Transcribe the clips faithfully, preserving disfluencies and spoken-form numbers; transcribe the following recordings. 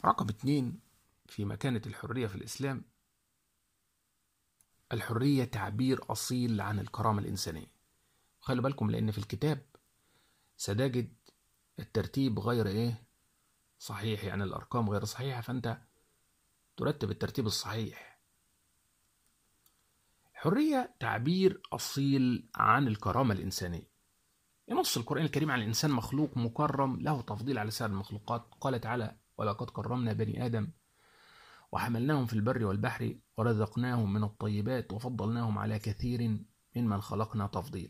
رقم اتنين في مكانة الحرية في الإسلام، الحرية تعبير أصيل عن الكرامة الإنسانية. خلوا بالكم لأن في الكتاب ستجد الترتيب غير إيه صحيح، يعني الأرقام غير صحيحة، فأنت ترتب الترتيب الصحيح. حرية تعبير أصيل عن الكرامة الإنسانية. ينص القرآن الكريم على الإنسان مخلوق مكرم له تفضيل على سائر المخلوقات. قال تعالى: ولقد كرمنا بني آدم وحملناهم في البر والبحر ورزقناهم من الطيبات وفضلناهم على كثير ممن خلقنا تفضيلا.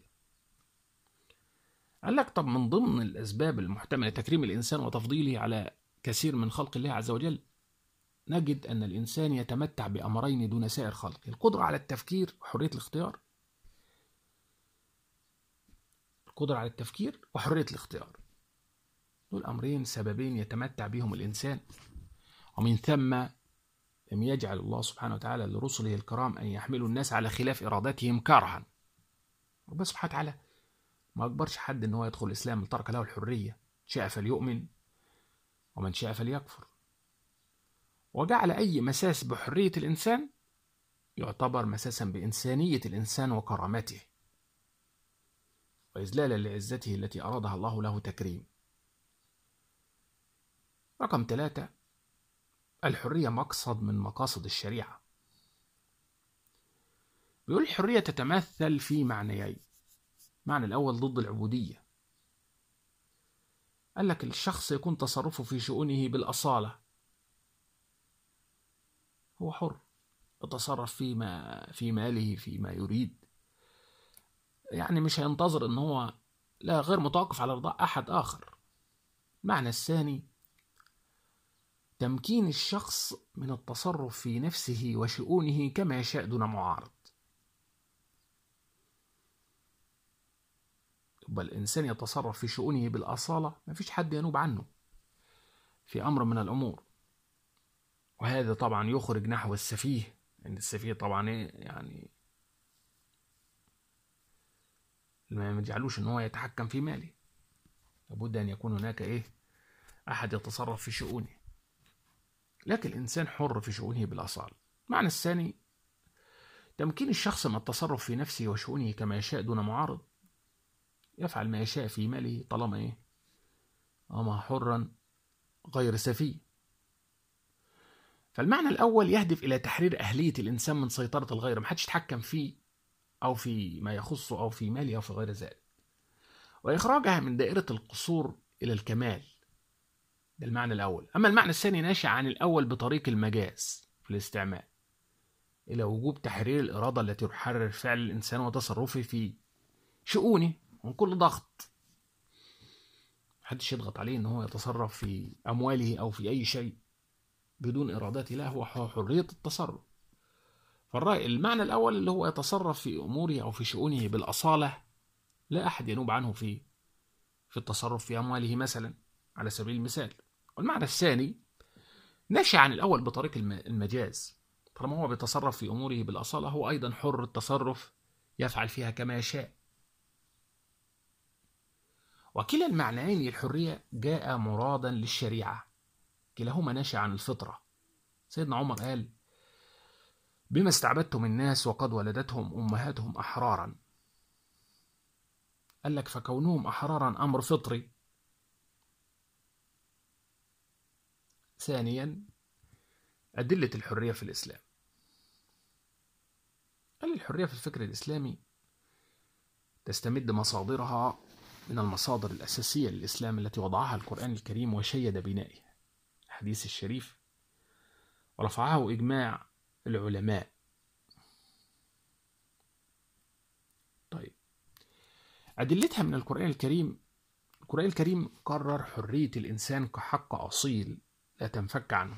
قال لك طب من ضمن الأسباب المحتملة تكريم الإنسان وتفضيله على كثير من خلق الله عز وجل، نجد أن الإنسان يتمتع بأمرين دون سائر خلقه: القدرة على التفكير وحرية الاختيار. القدرة على التفكير وحرية الاختيار، دول أمرين سببين يتمتع بهم الإنسان، ومن ثم لم يجعل الله سبحانه وتعالى لرسله الكرام أن يحملوا الناس على خلاف إرادتهم كرها. ربنا سبحانه وتعالى ما أجبرش حد أن هو يدخل الإسلام، ترك له الحرية، شاء فليؤمن ومن شاء فليكفر، وجعل أي مساس بحرية الإنسان يعتبر مساسا بإنسانية الإنسان وكرامته وإذلالا لعزته التي أرادها الله له تكريم. رقم ثلاثة، الحرية مقصد من مقاصد الشريعة. بيقول الحرية تتمثل في معنيين: معنى الأول ضد العبودية. قال لك الشخص يكون تصرفه في شؤونه بالأصالة، هو حر يتصرف فيما في ماله فيما يريد، يعني مش هينتظر ان هو لا غير متوقف على رضاء أحد آخر. معنى الثاني تمكين الشخص من التصرف في نفسه وشؤونه كما يشاء دون معارض. يبقى الإنسان يتصرف في شؤونه بالأصالة، ما فيش حد ينوب عنه في أمر من الأمور، وهذا طبعا يخرج نحو السفيه، لأن السفيه طبعا يعني ما يجعلوش ان هو يتحكم في ماله، لابد ان يكون هناك ايه احد يتصرف في شؤونه، لكن الانسان حر في شؤونه بالاصاله. المعنى الثاني تمكين الشخص من التصرف في نفسه وشؤونه كما يشاء دون معارض، يفعل ما يشاء في ماله طالما ايه اما حرا غير سفيه. فالمعنى الاول يهدف الى تحرير اهليه الانسان من سيطره الغير، ما حدش يتحكم فيه او في ما يخصه او في ماله او في غير ذلك، وإخراجها من دائرة القصور إلى الكمال. ده المعنى الأول. أما المعنى الثاني ناشئ عن الأول بطريق المجاز في الاستعمال إلى وجوب تحرير الإرادة التي تحرر فعل الإنسان وتصرفه في شؤونه من كل ضغط. محدش يضغط عليه إن هو يتصرف في أمواله أو في أي شيء بدون إرادته، لا، هو حرية التصرف. فالرأي المعنى الأول اللي هو يتصرف في أموره أو في شؤونه بالأصالة، لا أحد ينوب عنه في في التصرف في أمواله مثلا على سبيل المثال. والمعنى الثاني ناشئ عن الأول بطريق المجاز، طالما هو بيتصرف في أموره بالأصالة هو أيضا حر التصرف يفعل فيها كما يشاء. وكلا المعنيين الحرية جاء مرادا للشريعة، كلاهما ناشئ عن الفطرة. سيدنا عمر قال: بما استعبدتم الناس وقد ولدتهم أمهاتهم أحرارا. قال لك فكونهم أحرارا أمر فطري. ثانيا أدلة الحرية في الإسلام. قال الحرية في الفكر الإسلامي تستمد مصادرها من المصادر الأساسية للإسلام التي وضعها القرآن الكريم وشيد بنائه الحديث الشريف ورفعه إجماع العلماء. طيب أدلتها من القرآن الكريم: القرآن الكريم قرر حرية الإنسان كحق أصيل لا تنفك عنه،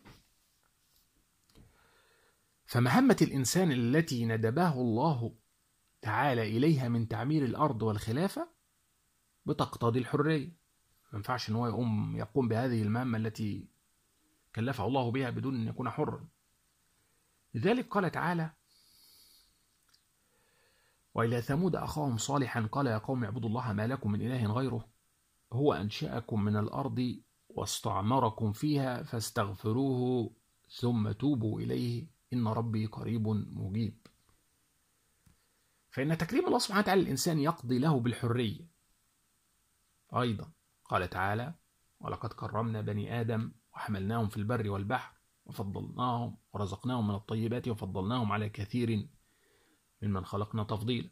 فمهمة الإنسان التي ندبه الله تعالى إليها من تعمير الأرض والخلافة بتقتضي الحرية. ما ينفعش إن هو يقوم يقوم بهذه المهمة التي كلفه الله بها بدون أن يكون حرا. لذلك قال تعالى: وإلى ثمود أخاهم صالحا قال يا قوم اعبدوا الله ما لكم من إله غيره هو أنشأكم من الأرض واستعمركم فيها فاستغفروه ثم توبوا إليه إن ربي قريب مجيب. فإن تكريم الله سبحانه وتعالى الإنسان يقضي له بالحرية. أيضا قال تعالى: ولقد كرمنا بني آدم وحملناهم في البر والبحر وفضلناهم ورزقناهم من الطيبات وفضلناهم على كثير ممن خلقنا تفضيلا.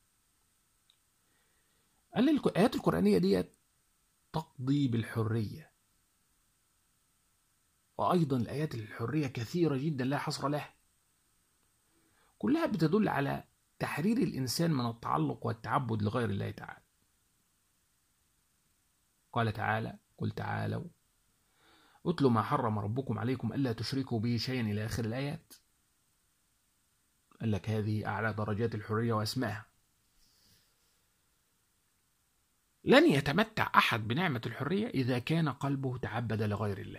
قال الآيات القرآنية دي تقضي بالحرية. وأيضا الآيات الحرية كثيرة جدا لا حصر لها، كلها بتدل على تحرير الإنسان من التعلق والتعبد لغير الله تعالى. قال تعالى: قل تعالوا اتلوا ما حرم ربكم عليكم ألا تشركوا به شيئا إلى آخر الآيات. قال لك هذه أعلى درجات الحرية وأسمائها. لن يتمتع أحد بنعمة الحرية إذا كان قلبه تعبد لغير الله.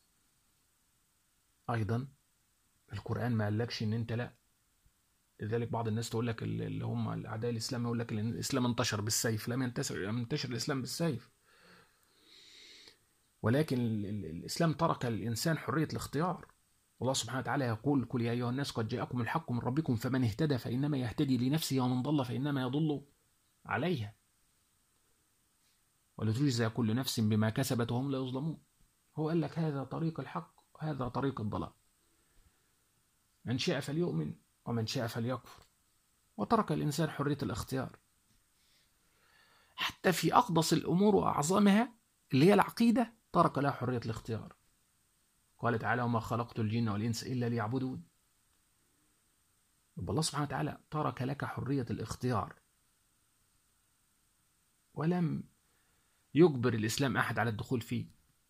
أيضا القرآن ما قالكش إن أنت لا. لذلك بعض الناس تقول لك اللي هم أعداء الإسلام يقول لك الإسلام انتشر بالسيف. لم ينتشر ينتشر الإسلام بالسيف، ولكن الإسلام ترك الإنسان حرية الاختيار. والله سبحانه وتعالى يقول: قل يا أيها الناس قد جاءكم الحق من ربكم فمن اهتدى فإنما يهتدي لنفسه ومن ضل فإنما يضل عليها ولتجزى كل نفس بما كسبت وهم لا يظلمون. هو قال لك هذا طريق الحق وهذا طريق الضلال، من شاء فليؤمن ومن شاء فليكفر، وترك الإنسان حرية الاختيار حتى في أقدس الأمور وأعظمها اللي هي العقيدة، ترك لها حرية الاختيار. قال تعالى: وما خلقت الجن والإنس إلا ليعبدون. يبقى الله سبحانه وتعالى ترك لك حرية الاختيار، ولم يجبر الإسلام أحد على الدخول فيه.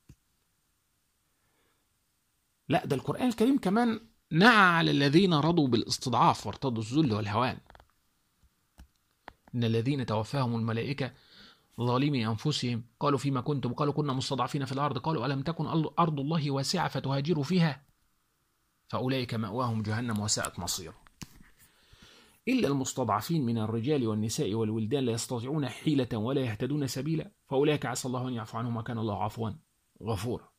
لا، ده القرآن الكريم كمان نعى على الذين رضوا بالاستضعاف وارتضوا الذل والهوان. إن الذين توفاهم الملائكة ظالمي أنفسهم قالوا فيما كنتم قالوا كنا مستضعفين في الأرض قالوا ألم تكن أرض الله واسعة فتهاجروا فيها فأولئك مأواهم جهنم وساءت مصيرا. إلا المستضعفين من الرجال والنساء والولدان لا يستطيعون حيلة ولا يهتدون سبيلا فأولئك عسى الله أن يعفو عنهم وكان الله عفوا غفورا.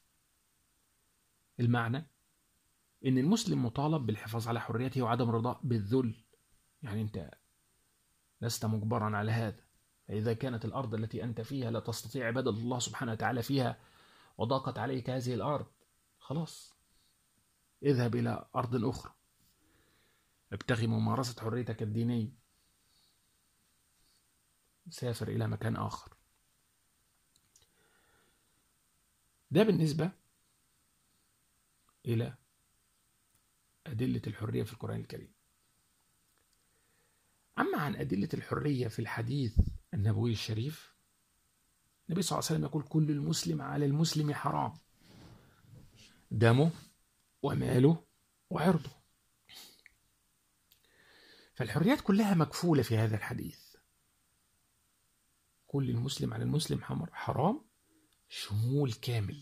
المعنى إن المسلم مطالب بالحفاظ على حريته وعدم الرضا بالذل. يعني أنت لست مجبرا على هذا، فإذا كانت الأرض التي أنت فيها لا تستطيع عبادة الله سبحانه وتعالى فيها وضاقت عليك هذه الأرض، خلاص اذهب إلى أرض أخرى، ابتغي ممارسة حريتك الدينية، سافر إلى مكان آخر. ده بالنسبة إلى أدلة الحرية في القرآن الكريم. أما عن أدلة الحرية في الحديث النبوي الشريف، النبي صلى الله عليه وسلم يقول: كل المسلم على المسلم حرام دمه وماله وعرضه. فالحريات كلها مكفولة في هذا الحديث. كل المسلم على المسلم حرام، شمول كامل،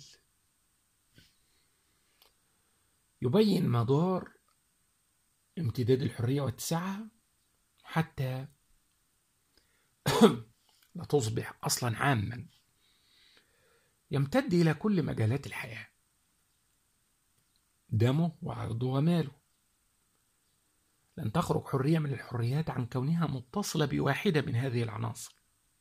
يبين مدار امتداد الحرية واتساعها حتى لا تصبح أصلا عاما، يمتد إلى كل مجالات الحياة، دمه وعرضه وماله. لن تخرج حرية من الحريات عن كونها متصلة بواحدة من هذه العناصر.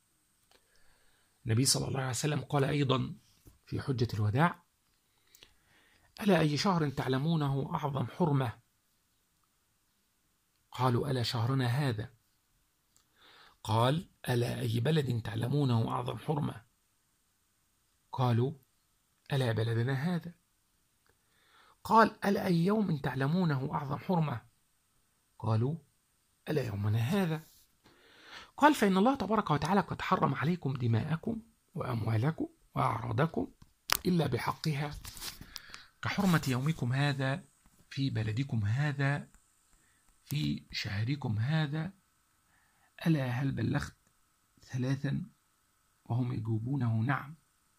النبي صلى الله عليه وسلم قال أيضا في حجة الوداع: ألا أي شهر تعلمونه أعظم حرمة؟ قالوا: ألا شهرنا هذا؟ قال: ألا أي بلد تعلمونه أعظم حرمة؟ قالوا: ألا بلدنا هذا؟ قال: ألا أي يوم تعلمونه أعظم حرمة؟ قالوا: ألا يومنا هذا؟ قال: فإن الله تبارك وتعالى قد حرم عليكم دماءكم وأموالكم وأعراضكم إلا بحقها كحرمة يومكم هذا في بلدكم هذا في شهركم هذا. ألا هل بلغت؟ ثلاثا وهم يجوبونه نعم.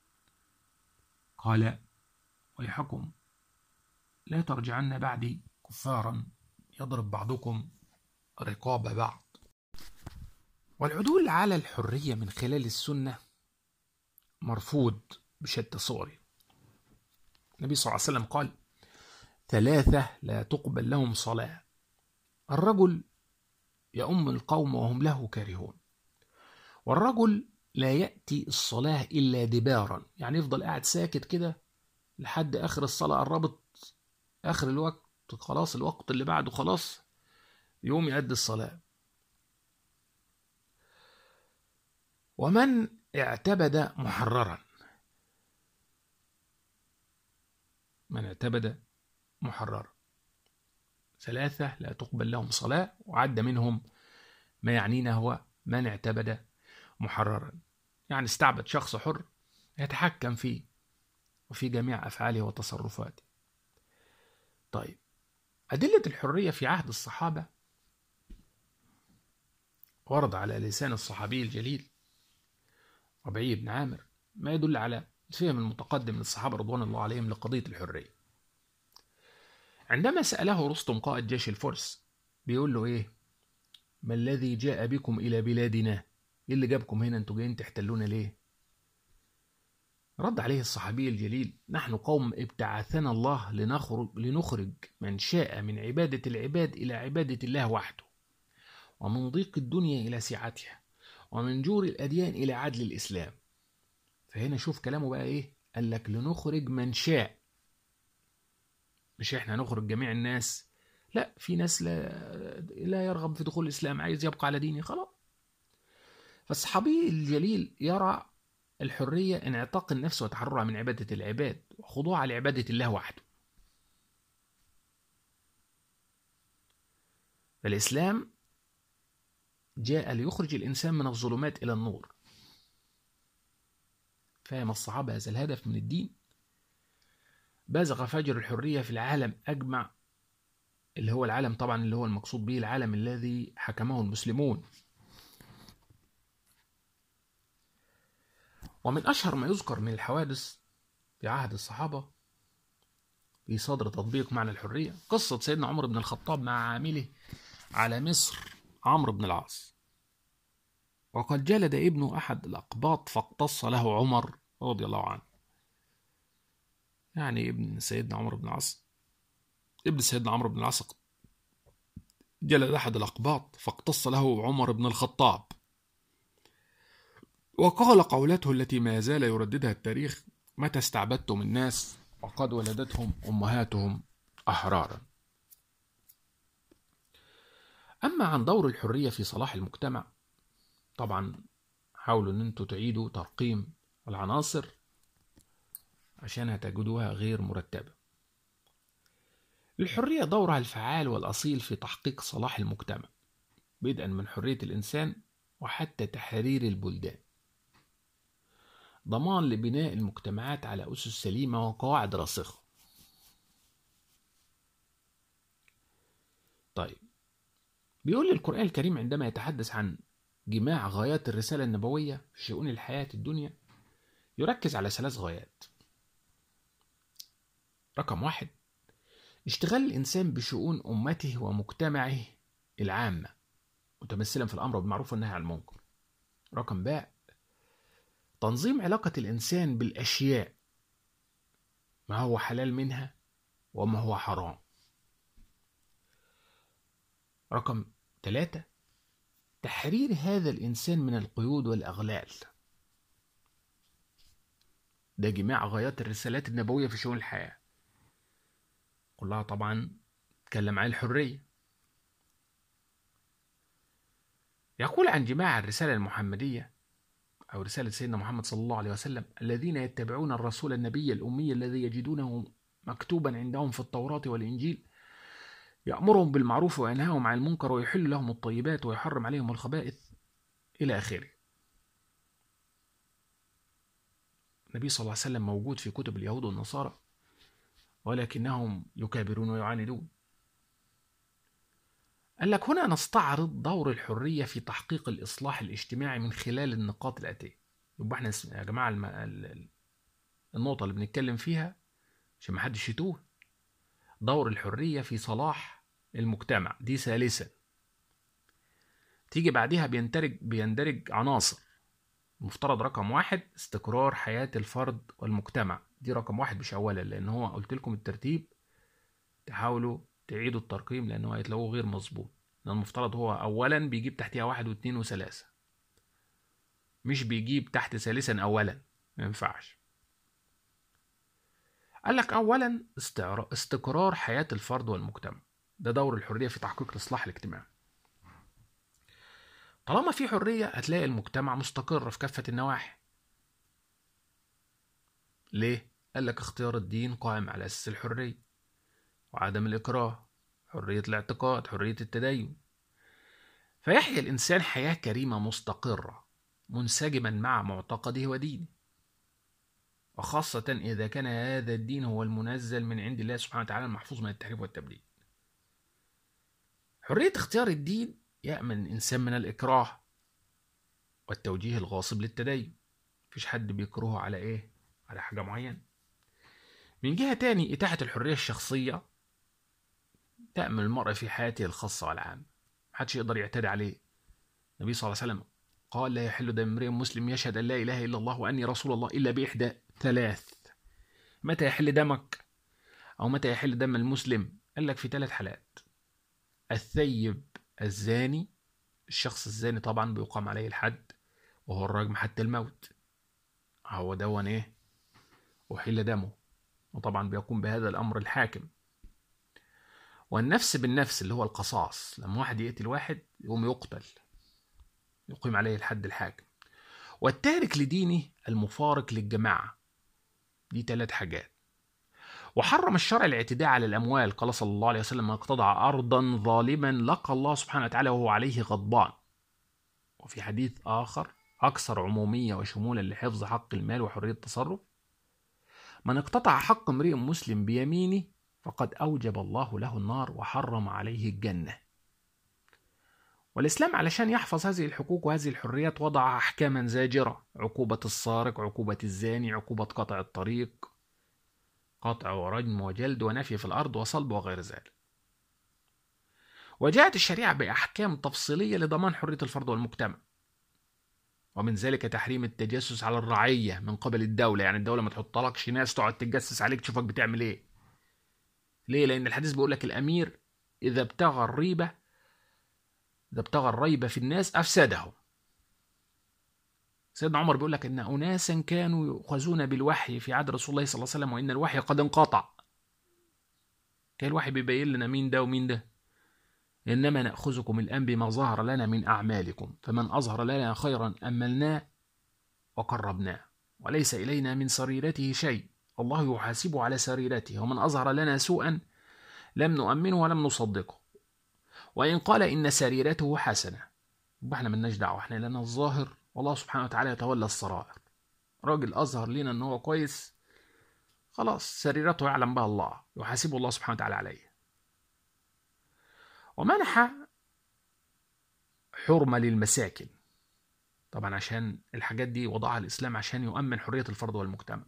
قال: ويحكم لا ترجعن بعدي كفارا يضرب بعضكم رقاب بعض. والعدول على الحرية من خلال السنة مرفوض بشتى صوره. النبي صلى الله عليه وسلم قال: ثلاثة لا تقبل لهم صلاة: الرجل يؤم القوم وهم له كارهون، والرجل لا يأتي الصلاة إلا دبارا، يعني يفضل قاعد ساكت كده لحد آخر الصلاة، قربت آخر الوقت خلاص، الوقت اللي بعده خلاص، يوم يؤدي الصلاة. ومن اعتبد محررا، من اعتبد محررا، ثلاثة لا تقبل لهم صلاة، وعد منهم ما يعنينا هو من اعتبد محررا، يعني استعبد شخص حر يتحكم فيه وفي جميع أفعاله وتصرفاته. طيب، أدلة الحرية في عهد الصحابة ورد على لسان الصحابي الجليل ربيع بن عامر ما يدل على الفهم المتقدم للصحابة رضوان الله عليهم لقضية الحرية. عندما سأله رستم قائد جيش الفرس، بيقول له إيه؟ ما الذي جاء بكم إلى بلادنا؟ إيه اللي جابكم هنا؟ أنتوا جايين تحتلونا ليه؟ رد عليه الصحابي الجليل: نحن قوم ابتعثنا الله لنخرج, لنخرج من شاء من عبادة العباد إلى عبادة الله وحده، ومن ضيق الدنيا إلى سعتها، ومن جور الأديان إلى عدل الإسلام. فهنا شوف كلامه بقى إيه؟ قال لك لنخرج من شاء، مش إحنا هنخرج جميع الناس، لا، في ناس لا, لا يرغب في دخول الإسلام، عايز يبقى على دينه خلاص. فالصحابي الجليل يرى الحرية انعتاق النفس وتحررها من عبادة العباد وخضوعها لعبادة الله وحده. فالإسلام جاء ليخرج الإنسان من الظلمات إلى النور. فهم الصحابة هذا الهدف من الدين، بازغ فجر الحرية في العالم أجمع، اللي هو العالم طبعا اللي هو المقصود به العالم الذي حكمه المسلمون. ومن أشهر ما يذكر من الحوادث في عهد الصحابة في صدر تطبيق معنى الحرية قصة سيدنا عمر بن الخطاب مع عامله على مصر عمرو بن العاص. وقد جلد ابنه أحد الأقباط فاقتص له عمر رضي الله عنه، يعني ابن سيدنا عمرو بن العاص، ابن سيدنا عمرو بن العاص جلد أحد الأقباط فاقتص له عمر بن الخطاب، وقال قولته التي ما زال يرددها التاريخ: متى استعبدتم الناس وقد ولدتهم أمهاتهم أحرارا. أما عن دور الحرية في صلاح المجتمع، طبعا حاولوا أن انتوا تعيدوا ترقيم العناصر عشان هتجدوها غير مرتبة. الحرية دورها الفعال والأصيل في تحقيق صلاح المجتمع، بدءا من حرية الإنسان وحتى تحرير البلدان، ضمان لبناء المجتمعات على أسس سليمة وقواعد راسخة. طيب، بيقول القرآن الكريم عندما يتحدث عن جماع غايات الرسالة النبوية في شؤون الحياة الدنيا، يركز على ثلاث غايات. رقم واحد، اشتغال الإنسان بشؤون أمته ومجتمعه العامة، متمثلا في الأمر بالمعروف والنهي عن المنكر. رقم باء، تنظيم علاقة الإنسان بالأشياء، ما هو حلال منها وما هو حرام. رقم ثلاثة، تحرير هذا الإنسان من القيود والأغلال. ده جماع غايات الرسالات النبوية في شؤون الحياة، كلها طبعا تكلم عن الحرية. يقول عن جماع الرسالة المحمدية أو رسالة سيدنا محمد صلى الله عليه وسلم: الذين يتبعون الرسول النبي الأمي الذي يجدونه مكتوبا عندهم في التوراة والإنجيل يأمرهم بالمعروف وينهاهم عن المنكر ويحل لهم الطيبات ويحرم عليهم الخبائث إلى آخره. النبي صلى الله عليه وسلم موجود في كتب اليهود والنصارى، ولكنهم يكابرون ويعاندون. قال لك هنا نستعرض دور الحرية في تحقيق الإصلاح الاجتماعي من خلال النقاط الآتية. يبقى احنا يا جماعة الم... النقطة اللي بنتكلم فيها عشان ما حدش يتوه، دور الحرية في صلاح المجتمع دي ثالثا، تيجي بعدها بيندرج بيندرج عناصر. المفترض رقم واحد استقرار حياة الفرد والمجتمع، دي رقم واحد مش أولا، لأن هو قلت لكم الترتيب تحاولوا تعيدوا الترقيم لأنه هيتلاقوه غير مظبوط. المفترض هو أولا بيجيب تحتها واحد واثنين وثلاثة، مش بيجيب تحت ثالثا أولا، ما ينفعش. قال لك أولا استقرار حياة الفرد والمجتمع، ده دور الحرية في تحقيق الإصلاح الاجتماعي. طالما في حرية هتلاقي المجتمع مستقر في كافة النواحي. ليه؟ قال لك اختيار الدين قائم على أساس الحرية وعدم الإكراه، حرية الاعتقاد، حرية التدين، فيحيا الإنسان حياة كريمة مستقرة منسجما مع معتقده ودينه، وخاصة إذا كان هذا الدين هو المنزل من عند الله سبحانه وتعالى المحفوظ من التحريف والتبديل. حرية اختيار الدين يأمن الإنسان من الإكراه والتوجيه الغاصب للتدين، مفيش حد بيكرهه على إيه؟ على حاجة معينة. من جهة تاني إتاحة الحرية الشخصية تأمن المرء في حياته الخاصة والعامة، محدش يقدر يعتدي عليه. النبي صلى الله عليه وسلم قال لا يحل دم امرئ مسلم يشهد أن لا إله إلا الله وأني رسول الله إلا بإحدى ثلاث. متى يحل دمك أو متى يحل دم المسلم؟ قال لك في ثلاث حالات: الثيب الزاني، الشخص الزاني طبعا بيقام عليه الحد وهو الرجم حتى الموت، هو دون إيه؟ وحل دمه، وطبعا بيقوم بهذا الأمر الحاكم. والنفس بالنفس اللي هو القصاص، لما واحد يقتل واحد يقوم يقتل، يقيم عليه الحد الحاكم. والتارك لدينه المفارق للجماعة، دي ثلاث حاجات. وحرم الشرع الاعتداء على الأموال، قال صلى الله عليه وسلم: ما اقتطع أرضا ظالما لقى الله سبحانه وتعالى وهو عليه غضبان. وفي حديث آخر أكثر عمومية وشمولا لحفظ حق المال وحرية التصرف: من اقتطع حق امرئ مسلم بيمينه فقد أوجب الله له النار وحرم عليه الجنة. والإسلام علشان يحفظ هذه الحقوق وهذه الحريات وضع أحكاما زاجرة: عقوبة السارق، عقوبة الزاني، عقوبة قطع الطريق، قطع ورجم وجلد ونفي في الأرض وصلب وغير ذلك. وجاءت الشريعة بأحكام تفصيلية لضمان حرية الفرد والمجتمع، ومن ذلك تحريم التجسس على الرعية من قبل الدولة، يعني الدولة ما تحطلكش ناس تقعد تتجسس عليك تشوفك بتعمل ايه. ليه؟ لأن الحديث بيقول لك الأمير إذا ابتغى الريبة إذا ابتغى الريبة في الناس أفسدهم. سيدنا عمر بيقول لك إن أناسا كانوا يؤخذون بالوحي في عهد رسول الله صلى الله عليه وسلم وإن الوحي قد انقطع. كان الوحي بيبين لنا مين ده ومين ده. إنما نأخذكم الآن بما ظهر لنا من أعمالكم، فمن أظهر لنا خيرا أملناه وقربناه وليس إلينا من سريرته شيء، الله يحاسبه على سريرته، ومن أظهر لنا سوءا لم نؤمنه ولم نصدقه، وإن قال إن سريرته حسنة يبقى احنا ملناش دعوة، احنا لنا الظاهر والله سبحانه وتعالى يتولى السرائر. راجل أظهر لنا إن هو كويس، خلاص سريرته يعلم بها الله، يحاسبه الله سبحانه وتعالى عليه. ومنح حرمة للمساكن، طبعا عشان الحاجات دي وضعها الإسلام عشان يؤمن حرية الفرد والمجتمع.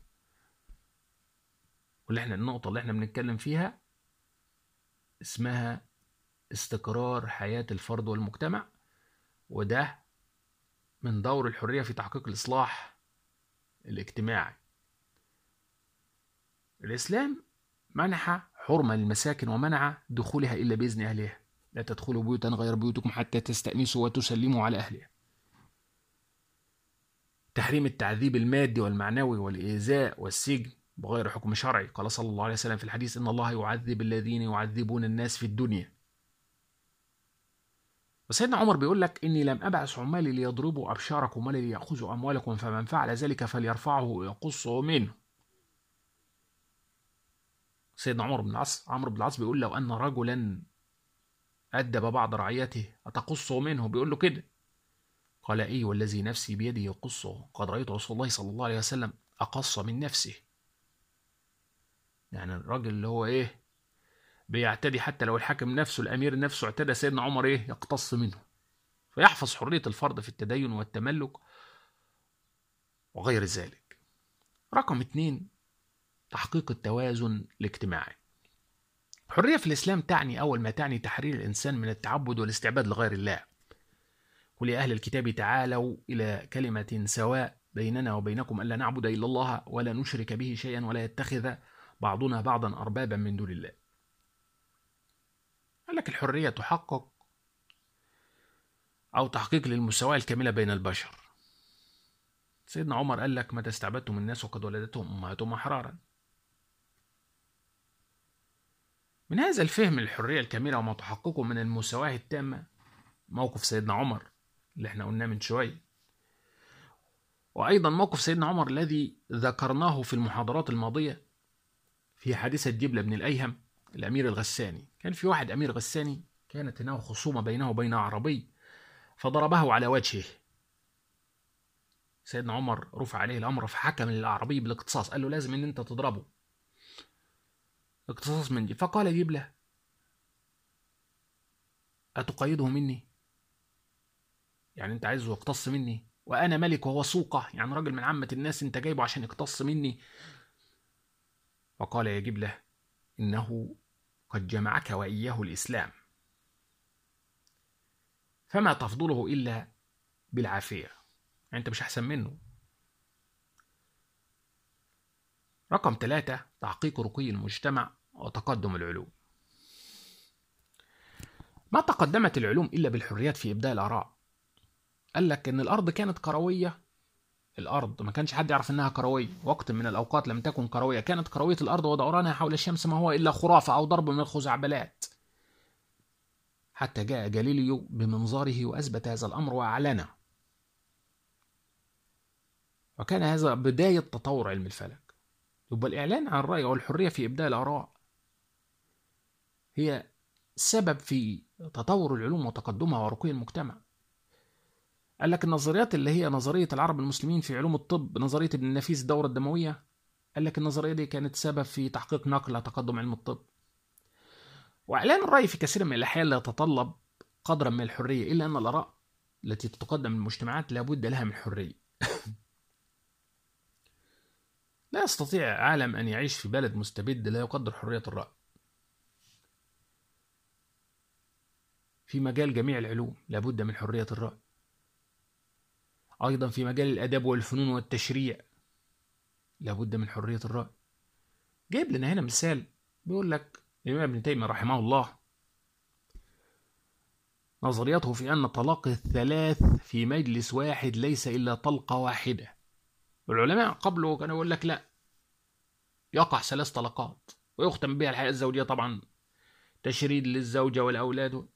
واللي احنا النقطة اللي احنا بنتكلم فيها اسمها استقرار حياة الفرد والمجتمع، وده من دور الحرية في تحقيق الإصلاح الاجتماعي. الإسلام منح حرمة للمساكن ومنع دخولها إلا بإذن أهلها: لا تدخلوا بيوتا غير بيوتكم حتى تستأنسوا وتسلموا على أهلها. تحريم التعذيب المادي والمعنوي والإيذاء والسجن بغير حكم شرعي، قال صلى الله عليه وسلم في الحديث: إن الله يعذب الذين يعذبون الناس في الدنيا. وسيدنا عمر بيقول لك: إني لم أبعث عمالي ليضربوا أبشاركم ولا ليأخذوا أموالكم، فمن فعل ذلك فليرفعه ويقصه منه. سيدنا عمر بن العاص عمرو بن العاص بيقول: لو أن رجلا أدب بعض رعيته أتقصه منه؟ بيقول له كده. قال: إيه والذي نفسي بيده يقصه، قد رأيت رسول الله صلى الله عليه وسلم أقص من نفسه. يعني الراجل اللي هو إيه بيعتدي، حتى لو الحاكم نفسه الأمير نفسه اعتدى، سيدنا عمر إيه يقتص منه. فيحفظ حرية الفرد في التدين والتملك وغير ذلك. رقم اتنين، تحقيق التوازن الاجتماعي. الحرية في الإسلام تعني أول ما تعني تحرير الإنسان من التعبد والاستعباد لغير الله. قل يا أهل الكتاب تعالوا إلى كلمة سواء بيننا وبينكم ألا نعبد إلا الله ولا نشرك به شيئا ولا يتخذ بعضنا بعضا أربابا من دون الله. قال لك الحرية تحقق أو تحقيق للمساواة الكاملة بين البشر. سيدنا عمر قال لك متى استعبدتم الناس وقد ولدتهم أمهاتهم أحرارا. من هذا الفهم للحرية الكاملة وما تحققه من المساواة التامة موقف سيدنا عمر اللي احنا قلناه من شوية، وأيضا موقف سيدنا عمر الذي ذكرناه في المحاضرات الماضية في حادثة جبلة بن الأيهم الأمير الغساني. كان في واحد أمير غساني كانت هناك خصومة بينه وبين أعرابي فضربه على وجهه. سيدنا عمر رفع عليه الأمر فحكم للأعرابي بالاقتصاص، قال له لازم ان انت تضربه اقتصاص من دي. فقال جبلة أتقيده مني؟ يعني انت عايزه يقتص مني وأنا ملك وهو سوقة، يعني راجل من عامة الناس انت جايبه عشان يقتص مني؟ فقال يا جبلة إنه قد جمعك وإياه الإسلام فما تفضله إلا بالعافية، يعني أنت مش أحسن منه. رقم ثلاثة تحقيق رقي المجتمع وتقدم العلوم. ما تقدمت العلوم إلا بالحريات في إبداء الآراء. قال لك إن الأرض كانت كروية، الأرض ما كانش حد يعرف إنها كروية، وقت من الأوقات لم تكن كروية، كانت كروية الأرض ودورانها حول الشمس ما هو إلا خرافة أو ضرب من الخزعبلات، حتى جاء جاليليو بمنظاره وأثبت هذا الأمر وأعلنه، وكان هذا بداية تطور علم الفلك. يبقى الإعلان عن الرأي والحرية في إبداء الآراء هي سبب في تطور العلوم وتقدمها ورقي المجتمع. قال لك النظريات اللي هي نظرية العرب المسلمين في علوم الطب، نظرية ابن النفيس الدورة الدموية، قال لك النظرية دي كانت سبب في تحقيق نقلة تقدم علم الطب. وإعلان الرأي في كثير من الأحيان لا يتطلب قدرا من الحرية، إلا أن الآراء التي تتقدم من المجتمعات لابد لها من حرية. لا يستطيع عالم أن يعيش في بلد مستبد لا يقدر حرية الرأي. في مجال جميع العلوم لابد من حرية الرأي، أيضا في مجال الأدب والفنون والتشريع لابد من حرية الرأي. جايب لنا هنا مثال بيقول لك الإمام ابن تيمية رحمه الله نظريته في أن طلاق الثلاث في مجلس واحد ليس إلا طلقة واحدة. والعلماء قبله كانوا يقول لك لا، يقع ثلاث طلقات ويختم بها الحياة الزوجية، طبعا تشريد للزوجة والأولاد.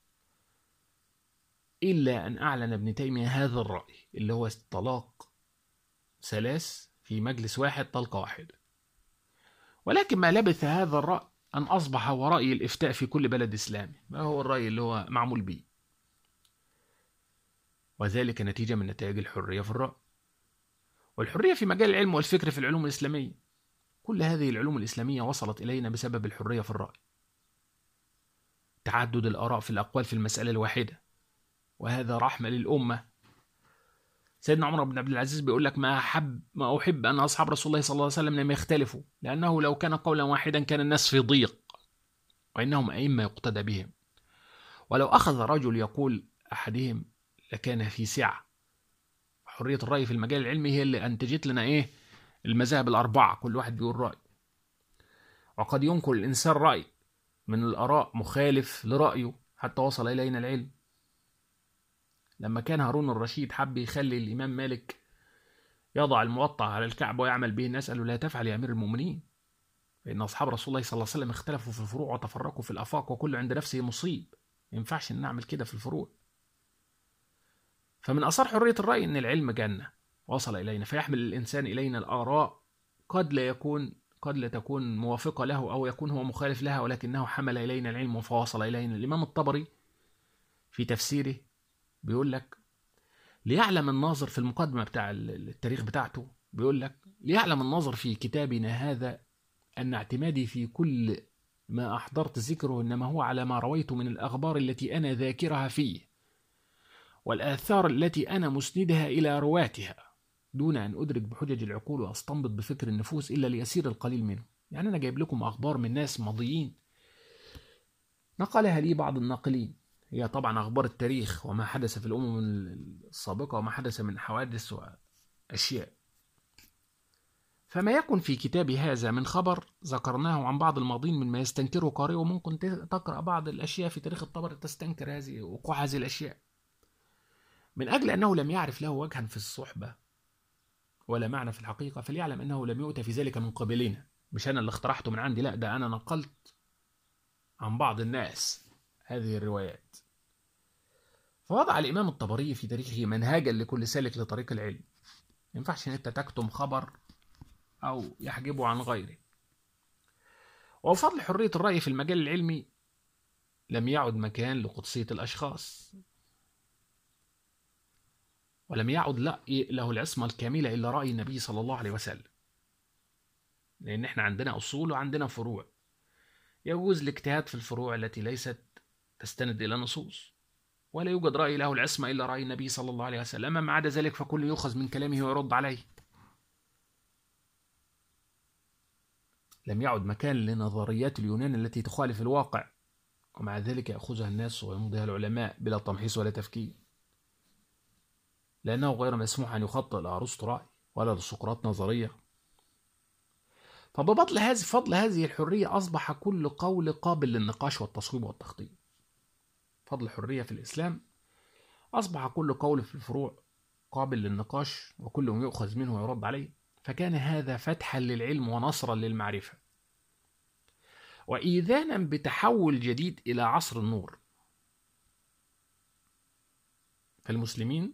إلا أن أعلن ابن تيمية هذا الرأي اللي هو الطلاق ثلاث في مجلس واحد طلقة واحدة. ولكن ما لبث هذا الرأي أن أصبح هو رأي الإفتاء في كل بلد إسلامي، ما هو الرأي اللي هو معمول به، وذلك نتيجة من نتائج الحرية في الرأي. والحرية في مجال العلم والفكر في العلوم الإسلامية، كل هذه العلوم الإسلامية وصلت إلينا بسبب الحرية في الرأي. تعدد الآراء في الأقوال في المسألة الواحدة، وهذا رحمة للأمة. سيدنا عمر بن عبد العزيز بيقول لك ما أحب ما أحب أن أصحاب رسول الله صلى الله عليه وسلم لم يختلفوا، لأنه لو كان قولا واحدا كان الناس في ضيق، وإنهم أئمة يقتدى بهم، ولو أخذ رجل يقول أحدهم لكان في سعة. حرية الرأي في المجال العلمي هي اللي أنتجت لنا إيه؟ المذاهب الأربعة، كل واحد بيقول رأي. وقد ينقل الإنسان رأي من الآراء مخالف لرأيه حتى وصل إلينا العلم. لما كان هارون الرشيد حب يخلي الإمام مالك يضع الموطأ على الكعبة ويعمل به، الناس قالوا لا تفعل يا أمير المؤمنين، فإن أصحاب رسول الله صلى الله عليه وسلم اختلفوا في الفروع وتفرقوا في الآفاق وكل عند نفسه مصيب، ما ينفعش نعمل كده في الفروع. فمن أثار حرية الرأي أن العلم جنة وصل إلينا، فيحمل الإنسان إلينا الآراء قد لا يكون قد لا تكون موافقة له أو يكون هو مخالف لها، ولكنه حمل إلينا العلم فوصل إلينا. الإمام الطبري في تفسيره بيقول لك ليعلم الناظر في المقدمة بتاع التاريخ بتاعته، بيقول لك ليعلم الناظر في كتابنا هذا أن اعتمادي في كل ما أحضرت ذكره إنما هو على ما رويت من الأخبار التي أنا ذاكرها فيه، والآثار التي أنا مسندها إلى رواتها، دون أن أدرك بحجج العقول وأستنبط بفكر النفوس إلا ليسير القليل منه. يعني أنا جايب لكم أخبار من ناس ماضيين نقلها لي بعض الناقلين، هي طبعا أخبار التاريخ وما حدث في الأمم السابقة وما حدث من حوادث وأشياء. فما يكن في كتابي هذا من خبر ذكرناه عن بعض الماضين مما يستنكره قارئ، وممكن تقرأ بعض الأشياء في تاريخ الطبري تستنكر هذه وقوع هذه الأشياء، من أجل أنه لم يعرف له وجها في الصحبة ولا معنى في الحقيقة، فليعلم أنه لم يؤت في ذلك من قبلنا. مش أنا اللي اخترعته من عندي، لا، ده أنا نقلت عن بعض الناس هذه الروايات. فوضع الإمام الطبري في تاريخه منهاجا لكل سالك لطريق العلم. ما ينفعش أن أنت تكتم خبر أو يحجبه عن غيره. وبفضل حرية الرأي في المجال العلمي لم يعد مكان لقدسية الأشخاص، ولم يعد له العصمة الكاملة إلا رأي النبي صلى الله عليه وسلم، لأن احنا عندنا أصول وعندنا فروع. يجوز الاجتهاد في الفروع التي ليست تستند إلى نصوص، ولا يوجد رأي له العصمة إلا رأي النبي صلى الله عليه وسلم. أما عدا ذلك فكل يؤخذ من كلامه ويرد عليه. لم يعد مكان لنظريات اليونان التي تخالف الواقع، ومع ذلك يأخذها الناس ويمضيها العلماء بلا تمحيص ولا تفكير، لأنه غير مسموح أن يخطئ لأرسطو رأي ولا لسقراط نظرية. فبفضل هذه فضل هذه الحرية أصبح كل قول قابل للنقاش والتصويب والتخطيط. فضل الحرية في الإسلام أصبح كل قول في الفروع قابل للنقاش، وكل يؤخذ منه ويرد عليه. فكان هذا فتحا للعلم ونصرا للمعرفة، وإيذانا بتحول جديد إلى عصر النور. فالمسلمين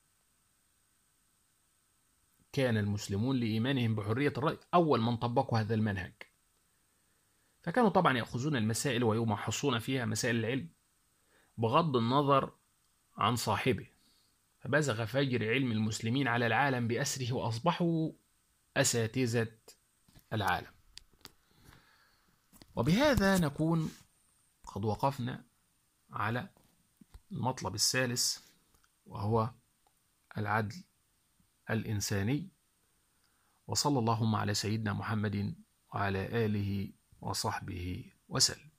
كان المسلمون لإيمانهم بحرية الرأي أول من طبقوا هذا المنهج، فكانوا طبعا يأخذون المسائل ويمحصون فيها مسائل العلم بغض النظر عن صاحبه. فبزغ فجر علم المسلمين على العالم بأسره، وأصبحوا أساتذة العالم. وبهذا نكون قد وقفنا على المطلب الثالث، وهو العدل الإنساني. وصلى اللهم على سيدنا محمد وعلى آله وصحبه وسلم.